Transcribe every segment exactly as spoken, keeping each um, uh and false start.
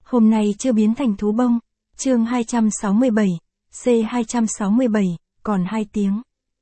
Hôm nay chưa biến thành thú bông. Chương hai trăm sáu mươi bảy, C hai trăm sáu mươi bảy, còn hai tiếng.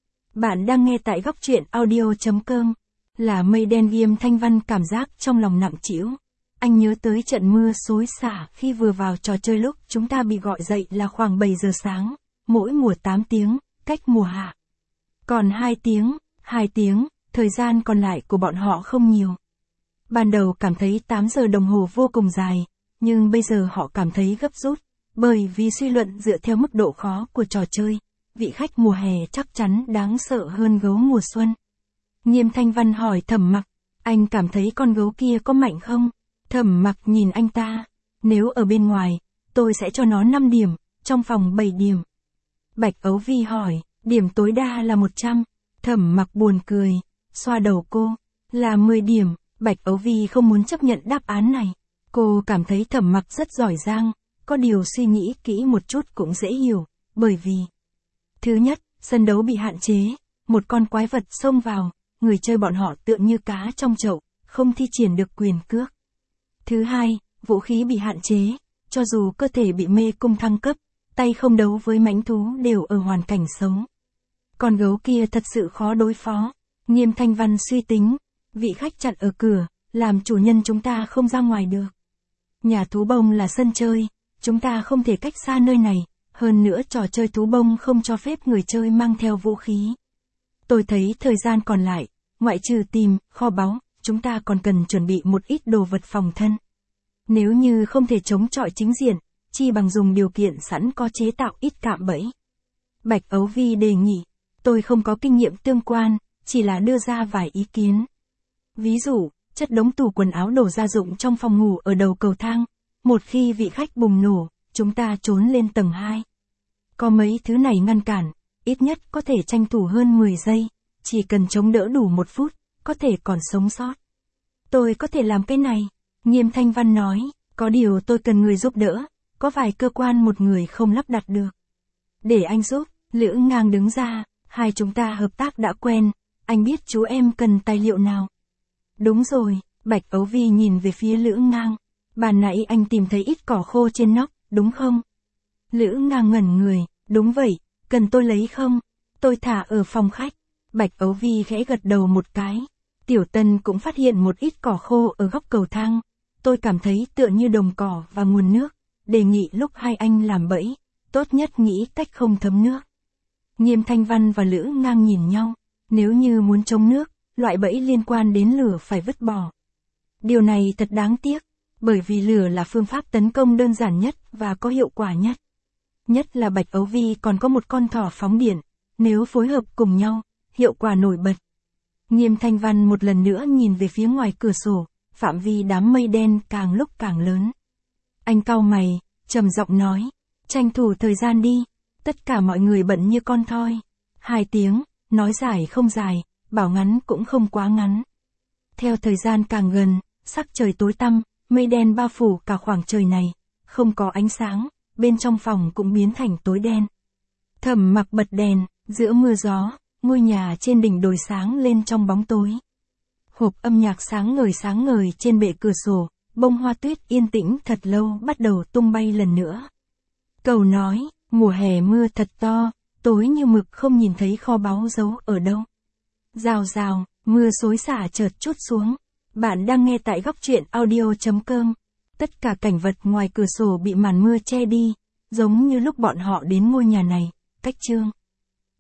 Bạn đang nghe tại góc truyện audio.com. Là mây đen Nghiêm Thanh Văn cảm giác trong lòng nặng trĩu. Anh nhớ tới trận mưa xối xả khi vừa vào trò chơi lúc chúng ta bị gọi dậy là khoảng bảy giờ sáng, mỗi mùa tám tiếng, cách mùa hạ. Còn hai tiếng, hai tiếng, thời gian còn lại của bọn họ không nhiều. Ban đầu cảm thấy tám giờ đồng hồ vô cùng dài, nhưng bây giờ họ cảm thấy gấp rút, bởi vì suy luận dựa theo mức độ khó của trò chơi, vị khách mùa hè chắc chắn đáng sợ hơn gấu mùa xuân. Nghiêm Thanh Văn hỏi Thẩm Mặc, anh cảm thấy con gấu kia có mạnh không? Thẩm Mặc nhìn anh ta, nếu ở bên ngoài, tôi sẽ cho nó năm điểm, trong phòng bảy điểm. Bạch Ấu Vi hỏi, điểm tối đa là một trăm. Thẩm Mặc buồn cười, xoa đầu cô, là mười điểm. Bạch Ấu Vi không muốn chấp nhận đáp án này. Cô cảm thấy Thẩm Mặc rất giỏi giang, có điều suy nghĩ kỹ một chút cũng dễ hiểu, bởi vì thứ nhất, sân đấu bị hạn chế, một con quái vật xông vào, người chơi bọn họ tựa như cá trong chậu, không thi triển được quyền cước. Thứ hai, vũ khí bị hạn chế, cho dù cơ thể bị mê cung thăng cấp, tay không đấu với mãnh thú đều ở hoàn cảnh sống. Con gấu kia thật sự khó đối phó. Nghiêm Thanh Văn suy tính, vị khách chặn ở cửa, làm chủ nhân chúng ta không ra ngoài được. Nhà thú bông là sân chơi, chúng ta không thể cách xa nơi này, hơn nữa trò chơi thú bông không cho phép người chơi mang theo vũ khí. Tôi thấy thời gian còn lại, ngoại trừ tìm, kho báu, chúng ta còn cần chuẩn bị một ít đồ vật phòng thân. Nếu như không thể chống chọi chính diện, chi bằng dùng điều kiện sẵn có chế tạo ít cạm bẫy. Bạch Ấu Vi đề nghị, tôi không có kinh nghiệm tương quan, chỉ là đưa ra vài ý kiến. Ví dụ, chất đống tủ quần áo đồ gia dụng trong phòng ngủ ở đầu cầu thang, một khi vị khách bùng nổ, chúng ta trốn lên tầng hai. Có mấy thứ này ngăn cản, ít nhất có thể tranh thủ hơn mười giây, chỉ cần chống đỡ đủ một phút, có thể còn sống sót. Tôi có thể làm cái này, Nghiêm Thanh Văn nói, có điều tôi cần người giúp đỡ, có vài cơ quan một người không lắp đặt được. Để anh giúp, Lữ Ngang đứng ra, hai chúng ta hợp tác đã quen, anh biết chú em cần tài liệu nào. Đúng rồi, Bạch Ấu Vi nhìn về phía Lữ Ngang, bàn nãy anh tìm thấy ít cỏ khô trên nóc, đúng không? Lữ Ngang ngẩn người, đúng vậy, cần tôi lấy không? Tôi thả ở phòng khách. Bạch Ấu Vi khẽ gật đầu một cái. Tiểu Tân cũng phát hiện một ít cỏ khô ở góc cầu thang. Tôi cảm thấy tựa như đồng cỏ và nguồn nước, đề nghị lúc hai anh làm bẫy, tốt nhất nghĩ cách không thấm nước. Nghiêm Thanh Văn và Lữ Ngang nhìn nhau, nếu như muốn chống nước, loại bẫy liên quan đến lửa phải vứt bỏ. Điều này thật đáng tiếc, bởi vì lửa là phương pháp tấn công đơn giản nhất và có hiệu quả nhất. Nhất là Bạch Ấu Vi còn có một con thỏ phóng điện, nếu phối hợp cùng nhau, hiệu quả nổi bật. Nghiêm Thanh Văn một lần nữa nhìn về phía ngoài cửa sổ, phạm vi đám mây đen càng lúc càng lớn. Anh cau mày, trầm giọng nói, tranh thủ thời gian đi, tất cả mọi người bận như con thoi. Hai tiếng, nói dài không dài, bảo ngắn cũng không quá ngắn. Theo thời gian càng gần, sắc trời tối tăm, mây đen bao phủ cả khoảng trời này, không có ánh sáng, bên trong phòng cũng biến thành tối đen. Thẩm Mặc bật đèn, giữa mưa gió, ngôi nhà trên đỉnh đồi sáng lên trong bóng tối. Hộp âm nhạc sáng ngời sáng ngời trên bệ cửa sổ, bông hoa tuyết yên tĩnh thật lâu bắt đầu tung bay lần nữa. Cầu nói, mùa hè mưa thật to, tối như mực không nhìn thấy kho báu giấu ở đâu. Rào rào, mưa xối xả chợt trút xuống. Bạn đang nghe tại góc truyện audio.com. Tất cả cảnh vật ngoài cửa sổ bị màn mưa che đi, giống như lúc bọn họ đến ngôi nhà này, cách chương.